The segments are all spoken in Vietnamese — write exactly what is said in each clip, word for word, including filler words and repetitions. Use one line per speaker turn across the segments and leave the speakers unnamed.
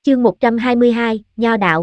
Chương một trăm hai mươi hai, Nho đạo.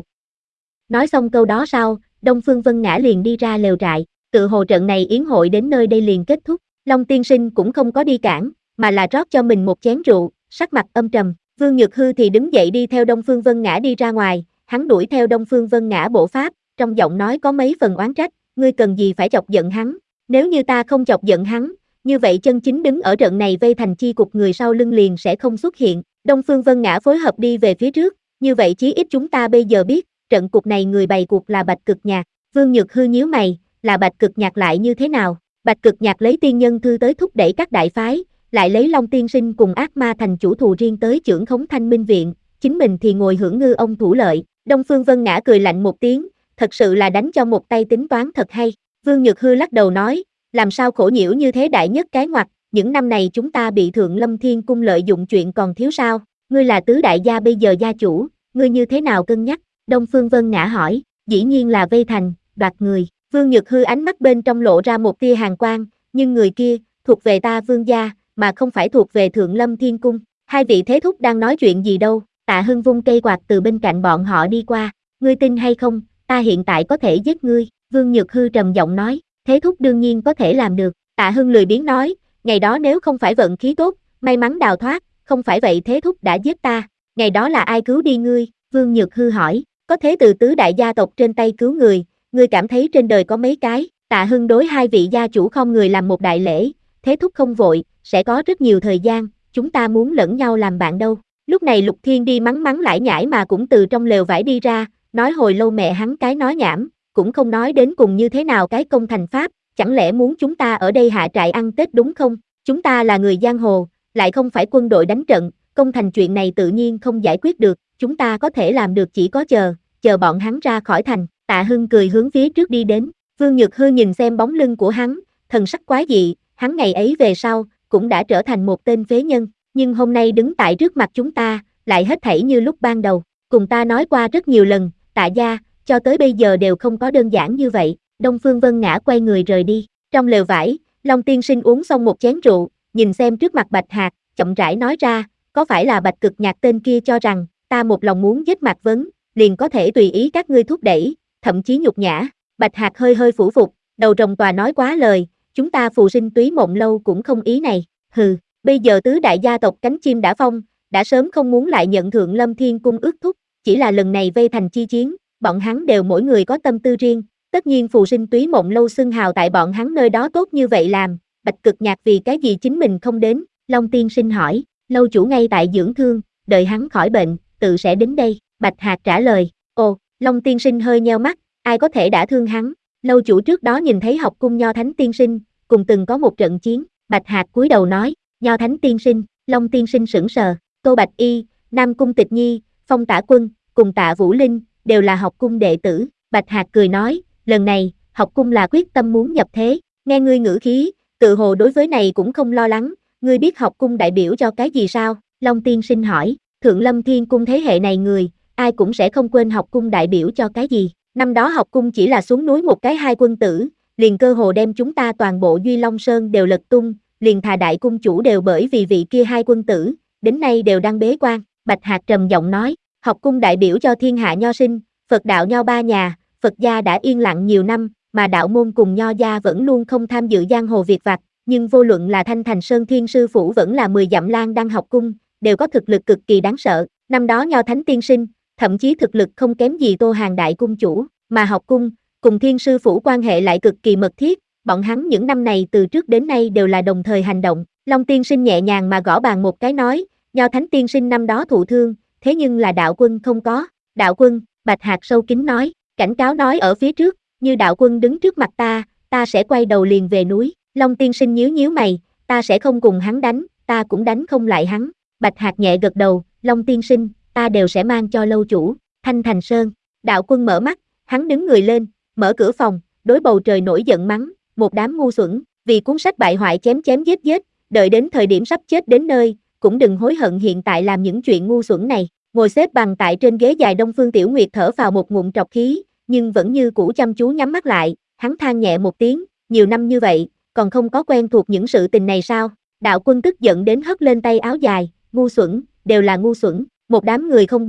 Nói xong câu đó sau, Đông Phương Vân Ngã liền đi ra lều trại, tự hồ trận này yến hội đến nơi đây liền kết thúc. Long tiên sinh cũng không có đi cản, mà là rót cho mình một chén rượu, sắc mặt âm trầm. Vương Nhược Hư thì đứng dậy đi theo Đông Phương Vân Ngã đi ra ngoài, hắn đuổi theo Đông Phương Vân Ngã bộ pháp, trong giọng nói có mấy phần oán trách, ngươi cần gì phải chọc giận hắn, nếu như ta không chọc giận hắn, như vậy chân chính đứng ở trận này vây thành chi cục người sau lưng liền sẽ không xuất hiện. Đông Phương Vân Ngã phối hợp đi về phía trước, như vậy chí ít chúng ta bây giờ biết, trận cục này người bày cuộc là Bạch Cực Nhạc. Vương Nhược Hư nhíu mày, là Bạch Cực Nhạc lại như thế nào? Bạch Cực Nhạc lấy tiên nhân thư tới thúc đẩy các đại phái, lại lấy Long tiên sinh cùng ác ma thành chủ thù riêng tới chưởng khống Thanh Minh viện, chính mình thì ngồi hưởng ngư ông thủ lợi. Đông Phương Vân Ngã cười lạnh một tiếng, thật sự là đánh cho một tay tính toán thật hay. Vương Nhược Hư lắc đầu nói, làm sao khổ nhiễu như thế đại nhất cái ngoặt, những năm này chúng ta bị Thượng Lâm Thiên Cung lợi dụng chuyện còn thiếu sao? Ngươi là tứ đại gia bây giờ gia chủ, ngươi như thế nào cân nhắc? Đông Phương Vân Ngã hỏi, dĩ nhiên là vây thành, đoạt người. Vương Nhược Hư ánh mắt bên trong lộ ra một tia hàn quang, nhưng người kia, thuộc về ta Vương gia, mà không phải thuộc về Thượng Lâm Thiên Cung. Hai vị thế thúc đang nói chuyện gì đâu? Tạ Hưng vung cây quạt từ bên cạnh bọn họ đi qua, ngươi tin hay không, ta hiện tại có thể giết ngươi. Vương Nhược Hư trầm giọng nói, thế thúc đương nhiên có thể làm được. Tạ Hưng lười biếng nói, ngày đó nếu không phải vận khí tốt, may mắn đào thoát, không phải vậy thế thúc đã giết ta. Ngày đó là ai cứu đi ngươi? Vương Nhược Hư hỏi, có thế từ tứ đại gia tộc trên tay cứu người, ngươi cảm thấy trên đời có mấy cái? Tạ Hưng đối hai vị gia chủ không người làm một đại lễ, thế thúc không vội, sẽ có rất nhiều thời gian, chúng ta muốn lẫn nhau làm bạn đâu. Lúc này Lục Thiên đi mắng mắng lải nhải mà cũng từ trong lều vải đi ra, nói hồi lâu mẹ hắn cái nói nhảm, cũng không nói đến cùng như thế nào cái công thành pháp, chẳng lẽ muốn chúng ta ở đây hạ trại ăn Tết đúng không? Chúng ta là người giang hồ, lại không phải quân đội đánh trận, công thành chuyện này tự nhiên không giải quyết được, chúng ta có thể làm được chỉ có chờ, chờ bọn hắn ra khỏi thành. Tạ Hưng cười hướng phía trước đi đến, Vương Nhược Hư nhìn xem bóng lưng của hắn, thần sắc quái dị, hắn ngày ấy về sau, cũng đã trở thành một tên phế nhân, nhưng hôm nay đứng tại trước mặt chúng ta, lại hết thảy như lúc ban đầu, cùng ta nói qua rất nhiều lần, Tạ gia, cho tới bây giờ đều không có đơn giản như vậy. Đông Phương Vân Ngã quay người rời đi, trong lều vải, Long tiên sinh uống xong một chén rượu, nhìn xem trước mặt Bạch Hạc, chậm rãi nói ra, có phải là Bạch Cực Nhạc tên kia cho rằng, ta một lòng muốn giết Mạc Vấn, liền có thể tùy ý các ngươi thúc đẩy, thậm chí nhục nhã. Bạch Hạc hơi hơi phủ phục, đầu rồng tòa nói quá lời, chúng ta phù sinh túy mộng lâu cũng không ý này, hừ, bây giờ tứ đại gia tộc cánh chim đã phong, đã sớm không muốn lại nhận Thượng Lâm Thiên Cung ước thúc, chỉ là lần này vây thành chi chiến, bọn hắn đều mỗi người có tâm tư riêng, tất nhiên phù sinh túy mộng lâu xưng hào tại bọn hắn nơi đó tốt như vậy làm, Bạch Cực Nhạc vì cái gì chính mình không đến? Long tiên sinh hỏi, lâu chủ ngay tại dưỡng thương, đợi hắn khỏi bệnh, tự sẽ đến đây. Bạch Hạc trả lời, ồ, Long tiên sinh hơi nheo mắt, ai có thể đã thương hắn? Lâu chủ trước đó nhìn thấy học cung Nho Thánh tiên sinh, cùng từng có một trận chiến. Bạch Hạc cúi đầu nói, Nho Thánh tiên sinh. Long tiên sinh sững sờ, Tô Bạch Y, Nam Cung Tịch Nhi, Phong Tả Quân, cùng Tạ Vũ Linh, đều là học cung đệ tử. Bạch Hạc cười nói, lần này, học cung là quyết tâm muốn nhập thế, nghe ngươi ngữ khí, tự hồ đối với này cũng không lo lắng, ngươi biết học cung đại biểu cho cái gì sao? Long tiên sinh hỏi, Thượng Lâm Thiên Cung thế hệ này người, ai cũng sẽ không quên học cung đại biểu cho cái gì. Năm đó học cung chỉ là xuống núi một cái hai quân tử, liền cơ hồ đem chúng ta toàn bộ Duy Long Sơn đều lật tung, liền thà đại cung chủ đều bởi vì vị kia hai quân tử, đến nay đều đang bế quan. Bạch Hạc trầm giọng nói, học cung đại biểu cho thiên hạ nho sinh, Phật đạo nho ba nhà, Phật gia đã yên lặng nhiều năm, mà đạo môn cùng nho gia vẫn luôn không tham dự giang hồ việc vặt, nhưng vô luận là Thanh Thành Sơn Thiên Sư Phủ vẫn là mười dặm Lan Đăng học cung, đều có thực lực cực kỳ đáng sợ. Năm đó Nho Thánh tiên sinh, thậm chí thực lực không kém gì Tô Hàng đại cung chủ, mà học cung cùng Thiên Sư Phủ quan hệ lại cực kỳ mật thiết, bọn hắn những năm này từ trước đến nay đều là đồng thời hành động. Long tiên sinh nhẹ nhàng mà gõ bàn một cái nói, Nho Thánh tiên sinh năm đó thụ thương, thế nhưng là đạo quân không có. Đạo quân, Bạch Hạc sâu kín nói, cảnh cáo nói ở phía trước, như đạo quân đứng trước mặt ta, ta sẽ quay đầu liền về núi. Long tiên sinh nhíu nhíu mày, ta sẽ không cùng hắn đánh, ta cũng đánh không lại hắn. Bạch Hạc nhẹ gật đầu, Long tiên sinh, ta đều sẽ mang cho lâu chủ. Thanh Thành Sơn, đạo quân mở mắt, hắn đứng người lên, mở cửa phòng, đối bầu trời nổi giận mắng, một đám ngu xuẩn, vì cuốn sách bại hoại chém chém giết giết, đợi đến thời điểm sắp chết đến nơi, cũng đừng hối hận hiện tại làm những chuyện ngu xuẩn này. Ngồi xếp bằng tại trên ghế dài Đông Phương Tiểu Nguyệt thở vào một ngụm trọc khí, nhưng vẫn như cũ chăm chú nhắm mắt lại, hắn than nhẹ một tiếng, nhiều năm như vậy, còn không có quen thuộc những sự tình này sao? Đạo quân tức giận đến hất lên tay áo dài, ngu xuẩn, đều là ngu xuẩn, một đám người không biết,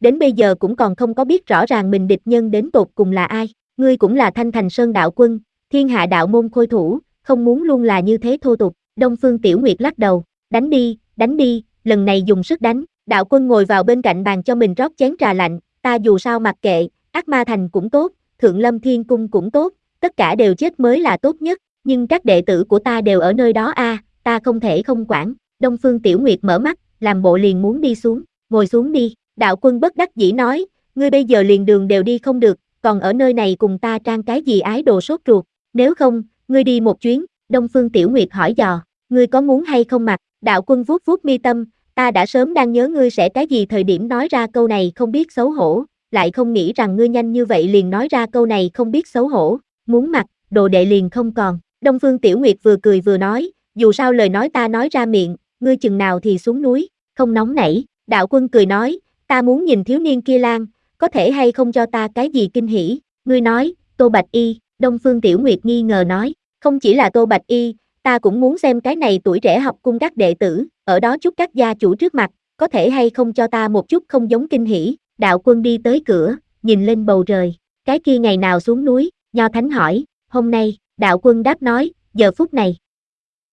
đến bây giờ cũng còn không có biết rõ ràng mình địch nhân đến tột cùng là ai. Ngươi cũng là Thanh Thành Sơn đạo quân, thiên hạ đạo môn khôi thủ, không muốn luôn là như thế thô tục. Đông Phương Tiểu Nguyệt lắc đầu, đánh đi, đánh đi, lần này dùng sức đánh. Đạo quân ngồi vào bên cạnh bàn cho mình rót chén trà lạnh, ta dù sao mặc kệ, Ác Ma Thành cũng tốt, Thượng Lâm Thiên Cung cũng tốt, tất cả đều chết mới là tốt nhất, nhưng các đệ tử của ta đều ở nơi đó a, à, ta không thể không quản. Đông Phương Tiểu Nguyệt mở mắt, làm bộ liền muốn đi xuống, ngồi xuống đi. Đạo quân bất đắc dĩ nói, ngươi bây giờ liền đường đều đi không được, còn ở nơi này cùng ta trang cái gì ái đồ sốt ruột, nếu không, ngươi đi một chuyến. Đông Phương Tiểu Nguyệt hỏi dò, ngươi có muốn hay không mặc? Đạo quân vuốt vuốt mi tâm, ta đã sớm đang nhớ ngươi sẽ cái gì thời điểm nói ra câu này không biết xấu hổ, lại không nghĩ rằng ngươi nhanh như vậy liền nói ra câu này không biết xấu hổ, muốn mặc, đồ đệ liền không còn. Đông Phương Tiểu Nguyệt vừa cười vừa nói, dù sao lời nói ta nói ra miệng, ngươi chừng nào thì xuống núi, không nóng nảy. Đạo quân cười nói, ta muốn nhìn thiếu niên kia lang, có thể hay không cho ta cái gì kinh hỉ, ngươi nói, Tô Bạch Y. Đông Phương Tiểu Nguyệt nghi ngờ nói, không chỉ là Tô Bạch Y, ta cũng muốn xem cái này tuổi trẻ học cung các đệ tử, ở đó chút các gia chủ trước mặt, có thể hay không cho ta một chút không giống kinh hỉ. Đạo quân đi tới cửa, nhìn lên bầu trời, cái kia ngày nào xuống núi, Nho Thánh hỏi, hôm nay, đạo quân đáp nói, giờ phút này,